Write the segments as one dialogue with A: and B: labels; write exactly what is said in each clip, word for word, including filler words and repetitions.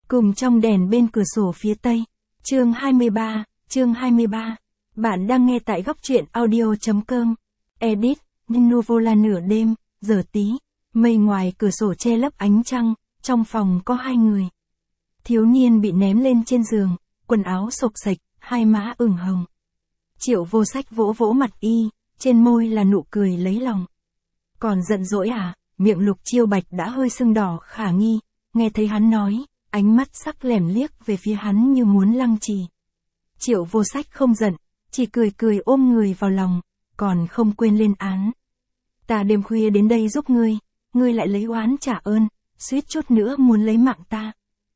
A: Cùng trong đèn bên cửa sổ phía tây. Chương hai mươi ba, chương hai mươi ba. Bạn đang nghe tại góc truyện audio.com. Edit, Nuvola nửa đêm, giờ tí. Mây ngoài cửa sổ che lấp ánh trăng, trong phòng có hai người. Thiếu niên bị ném lên trên giường, quần áo xộc xệch, hai má ửng hồng. Triệu Vô Sách vỗ vỗ mặt y, trên môi là nụ cười lấy lòng. Còn giận dỗi à? Miệng Lục Chiêu Bạch đã hơi sưng đỏ khả nghi, nghe thấy hắn nói, ánh mắt sắc lẻm liếc về phía hắn như muốn lăng trì. Triệu Vô Sách không giận, chỉ cười cười ôm người vào lòng, còn không quên lên án. Ta đêm khuya đến đây giúp ngươi, ngươi lại lấy oán trả ơn, suýt chút nữa muốn lấy mạng ta.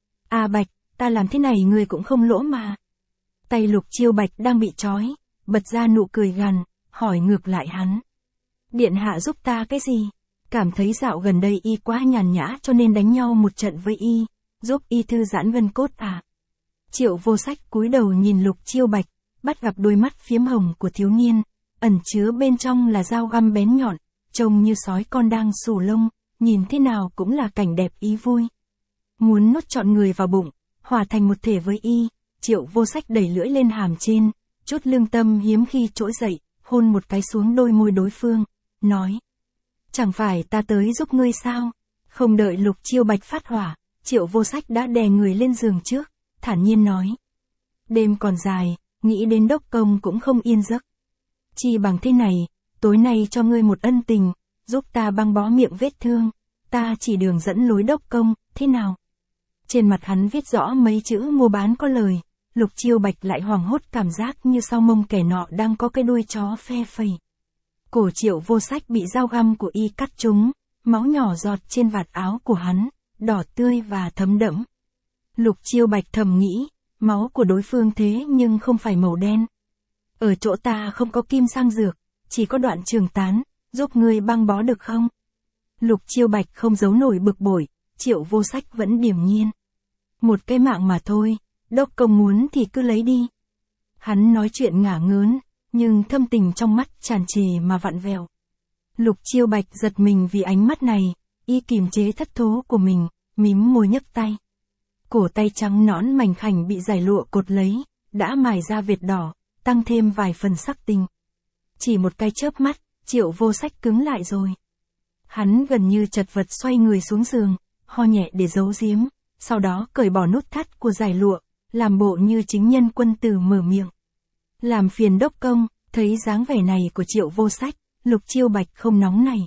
A: À Bạch, ta làm thế này ngươi cũng không lỗ mà. Tay Lục Chiêu Bạch đang bị trói, bật ra nụ cười gằn, hỏi ngược lại hắn. Điện hạ giúp ta cái gì? Cảm thấy dạo gần đây y quá nhàn nhã cho nên đánh nhau một trận với y, giúp y thư giãn gân cốt à? Triệu Vô Sách cúi đầu nhìn Lục Chiêu Bạch, bắt gặp đôi mắt phiếm hồng của thiếu niên, ẩn chứa bên trong là dao găm bén nhọn, trông như sói con đang xù lông, nhìn thế nào cũng là cảnh đẹp ý vui. Muốn nuốt trọn người vào bụng, hòa thành một thể với y, Triệu Vô Sách đẩy lưỡi lên hàm trên, chút lương tâm hiếm khi trỗi dậy, hôn một cái xuống đôi môi đối phương, nói. Chẳng phải ta tới giúp ngươi sao? Không đợi Lục Chiêu Bạch phát hỏa, Triệu Vô Sách đã đè người lên giường trước, thản nhiên nói. Đêm còn dài, nghĩ đến đốc công cũng không yên giấc. Chi bằng thế này, tối nay cho ngươi một ân tình, giúp ta băng bó miệng vết thương, ta chỉ đường dẫn lối đốc công, thế nào? Trên mặt hắn viết rõ mấy chữ mua bán có lời, Lục Chiêu Bạch lại hoảng hốt cảm giác như sau mông kẻ nọ đang có cái đuôi chó phe phẩy. Cổ Triệu Vô Sách bị dao găm của y cắt trúng, máu nhỏ giọt trên vạt áo của hắn, đỏ tươi và thấm đẫm. Lục Chiêu Bạch thầm nghĩ, máu của đối phương thế nhưng không phải màu đen. Ở chỗ ta không có kim sang dược, chỉ có đoạn trường tán, giúp ngươi băng bó được không? Lục Chiêu Bạch không giấu nổi bực bội, Triệu Vô Sách vẫn điềm nhiên. Một cái mạng mà thôi, đốc công muốn thì cứ lấy đi. Hắn nói chuyện ngả ngớn, nhưng thâm tình trong mắt tràn trề mà vặn vẹo. Lục Chiêu Bạch giật mình vì ánh mắt này, y kìm chế thất thố của mình, mím môi nhấc tay. Cổ tay trắng nõn mảnh khảnh bị giải lụa cột lấy, đã mài ra vệt đỏ, tăng thêm vài phần sắc tình. Chỉ một cái chớp mắt, Triệu Vô Sách cứng lại rồi. Hắn gần như chật vật xoay người xuống giường, ho nhẹ để giấu giếm, sau đó cởi bỏ nút thắt của giải lụa, làm bộ như chính nhân quân tử mở miệng. Làm phiền đốc công, thấy dáng vẻ này của Triệu Vô Sách, Lục Chiêu Bạch không nóng này.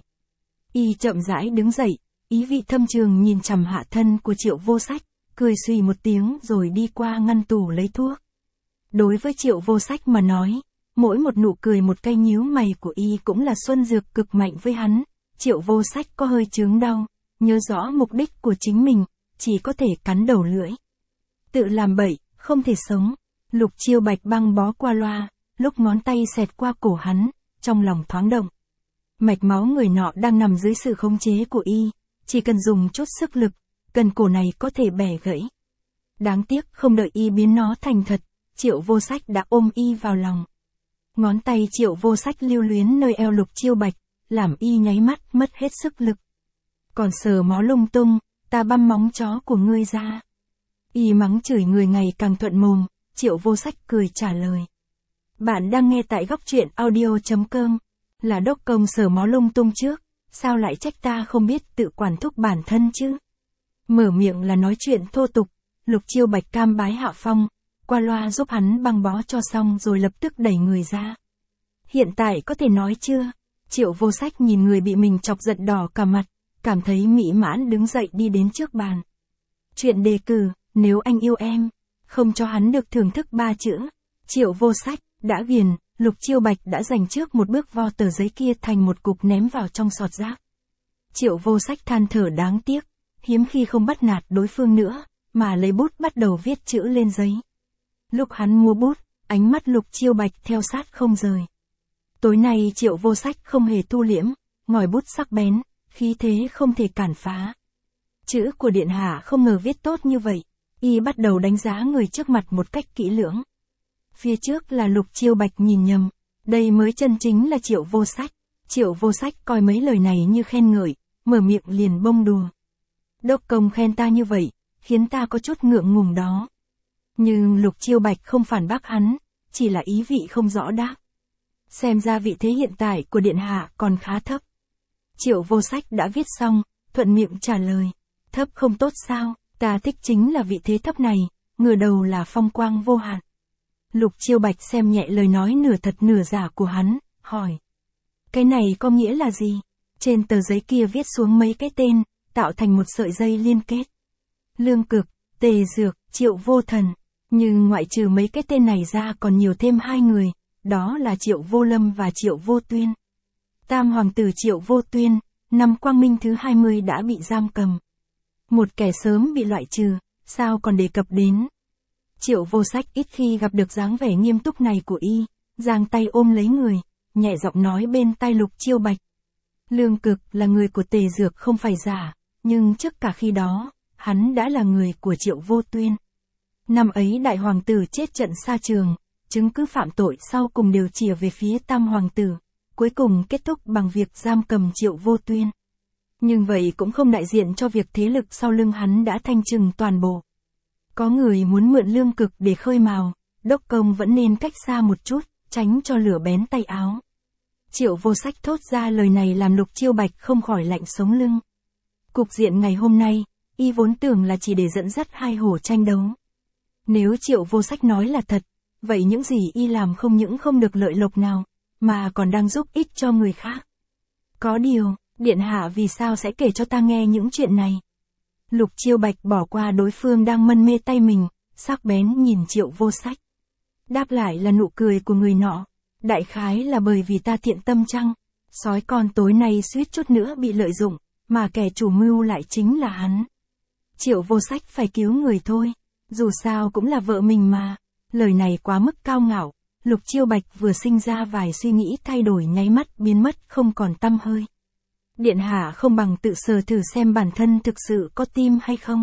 A: Y chậm rãi đứng dậy, ý vị thâm trường nhìn chằm hạ thân của Triệu Vô Sách, cười suy một tiếng rồi đi qua ngăn tủ lấy thuốc. Đối với Triệu Vô Sách mà nói, mỗi một nụ cười một cây nhíu mày của y cũng là xuân dược cực mạnh với hắn. Triệu Vô Sách có hơi chướng đau, nhớ rõ mục đích của chính mình, chỉ có thể cắn đầu lưỡi. Tự làm bậy, không thể sống. Lục Chiêu Bạch băng bó qua loa, lúc ngón tay xẹt qua cổ hắn, trong lòng thoáng động. Mạch máu người nọ đang nằm dưới sự khống chế của y, chỉ cần dùng chút sức lực, cần cổ này có thể bẻ gãy. Đáng tiếc không đợi y biến nó thành thật, Triệu Vô Sách đã ôm y vào lòng. Ngón tay Triệu Vô Sách lưu luyến nơi eo Lục Chiêu Bạch, làm y nháy mắt mất hết sức lực. Còn sờ mó lung tung, ta băm móng chó của ngươi ra. Y mắng chửi người ngày càng thuận mồm, Triệu Vô Sách cười trả lời. Bạn đang nghe tại góc truyện audio.com. Là đốc công sờ mó lung tung trước, sao lại trách ta không biết tự quản thúc bản thân chứ? Mở miệng là nói chuyện thô tục, Lục Chiêu Bạch cam bái hạ phong, qua loa giúp hắn băng bó cho xong rồi lập tức đẩy người ra. Hiện tại có thể nói chưa? Triệu Vô Sách nhìn người bị mình chọc giận đỏ cả mặt, cảm thấy mỹ mãn đứng dậy đi đến trước bàn. Chuyện đề cử, nếu anh yêu em, không cho hắn được thưởng thức ba chữ. Triệu Vô Sách đã ghiền, Lục Chiêu Bạch đã dành trước một bước vo tờ giấy kia thành một cục ném vào trong sọt rác. Triệu Vô Sách than thở đáng tiếc, hiếm khi không bắt nạt đối phương nữa, mà lấy bút bắt đầu viết chữ lên giấy. Lúc hắn mua bút, ánh mắt Lục Chiêu Bạch theo sát không rời. Tối nay Triệu Vô Sách không hề thu liễm, ngòi bút sắc bén, khí thế không thể cản phá. Chữ của điện hạ không ngờ viết tốt như vậy, y bắt đầu đánh giá người trước mặt một cách kỹ lưỡng. Phía trước là Lục Chiêu Bạch nhìn nhầm, đây mới chân chính là Triệu Vô Sách. Triệu Vô Sách coi mấy lời này như khen ngợi, mở miệng liền bông đùa. Đốc công khen ta như vậy, khiến ta có chút ngượng ngùng đó. Nhưng Lục Chiêu Bạch không phản bác hắn, chỉ là ý vị không rõ đáp. Xem ra vị thế hiện tại của điện hạ còn khá thấp. Triệu Vô Sách đã viết xong, thuận miệng trả lời. Thấp không tốt sao, ta thích chính là vị thế thấp này, ngửa đầu là phong quang vô hạn. Lục Chiêu Bạch xem nhẹ lời nói nửa thật nửa giả của hắn, hỏi. Cái này có nghĩa là gì? Trên tờ giấy kia viết xuống mấy cái tên, tạo thành một sợi dây liên kết. Lương Cực, Tề Dược, Triệu Vô Thần. Nhưng ngoại trừ mấy cái tên này ra còn nhiều thêm hai người, đó là Triệu Vô Lâm và Triệu Vô Tuyên. Tam hoàng tử Triệu Vô Tuyên, năm Quang Minh thứ hai mươi đã bị giam cầm. Một kẻ sớm bị loại trừ, sao còn đề cập đến. Triệu Vô Sách ít khi gặp được dáng vẻ nghiêm túc này của y, giang tay ôm lấy người, nhẹ giọng nói bên tai Lục Chiêu Bạch. Lương Cực là người của Tề Dược không phải giả, nhưng trước cả khi đó, hắn đã là người của Triệu Vô Tuyên. Năm ấy đại hoàng tử chết trận xa trường, chứng cứ phạm tội sau cùng đều chìa về phía tam hoàng tử, cuối cùng kết thúc bằng việc giam cầm Triệu Vô Tuyên. Nhưng vậy cũng không đại diện cho việc thế lực sau lưng hắn đã thanh trừng toàn bộ. Có người muốn mượn Lương Cực để khơi mào, đốc công vẫn nên cách xa một chút, tránh cho lửa bén tay áo. Triệu Vô Sách thốt ra lời này làm Lục Chiêu Bạch không khỏi lạnh sống lưng. Cục diện ngày hôm nay, y vốn tưởng là chỉ để dẫn dắt hai hổ tranh đấu. Nếu Triệu Vô Sách nói là thật, vậy những gì y làm không những không được lợi lộc nào, mà còn đang giúp ích cho người khác. Có điều, điện hạ vì sao sẽ kể cho ta nghe những chuyện này? Lục Chiêu Bạch bỏ qua đối phương đang mân mê tay mình, sắc bén nhìn Triệu Vô Sách. Đáp lại là nụ cười của người nọ. Đại khái là bởi vì ta thiện tâm chăng? Sói con tối nay suýt chút nữa bị lợi dụng, mà kẻ chủ mưu lại chính là hắn. Triệu Vô Sách phải cứu người thôi, dù sao cũng là vợ mình mà. Lời này quá mức cao ngạo, Lục Chiêu Bạch vừa sinh ra vài suy nghĩ thay đổi nháy mắt biến mất không còn tăm hơi. Điện hạ không bằng tự sờ thử xem bản thân thực sự có tim hay không.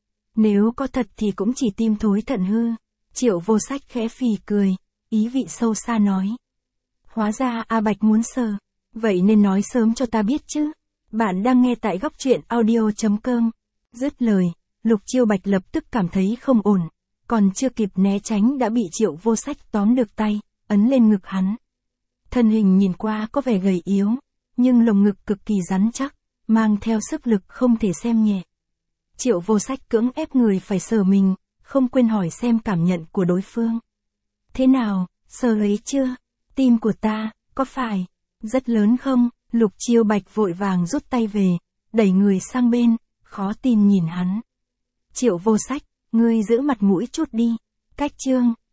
A: Nếu có thật thì cũng chỉ tim thối thận hư. Triệu Vô Sách khẽ phì cười, ý vị sâu xa nói. Hóa ra A Bạch muốn sờ, vậy nên nói sớm cho ta biết chứ. Bạn đang nghe tại góc truyện audio chấm com. Dứt lời, Lục Chiêu Bạch lập tức cảm thấy không ổn, còn chưa kịp né tránh đã bị Triệu Vô Sách tóm được tay, ấn lên ngực hắn. Thân hình nhìn qua có vẻ gầy yếu, nhưng lồng ngực cực kỳ rắn chắc, mang theo sức lực không thể xem nhẹ. Triệu Vô Sách cưỡng ép người phải sờ mình, không quên hỏi xem cảm nhận của đối phương. Thế nào, sờ lấy chưa? Tim của ta, có phải rất lớn không? Lục Chiêu Bạch vội vàng rút tay về, đẩy người sang bên, khó tin nhìn hắn. Triệu Vô Sách, ngươi giữ mặt mũi chút đi. Cách chương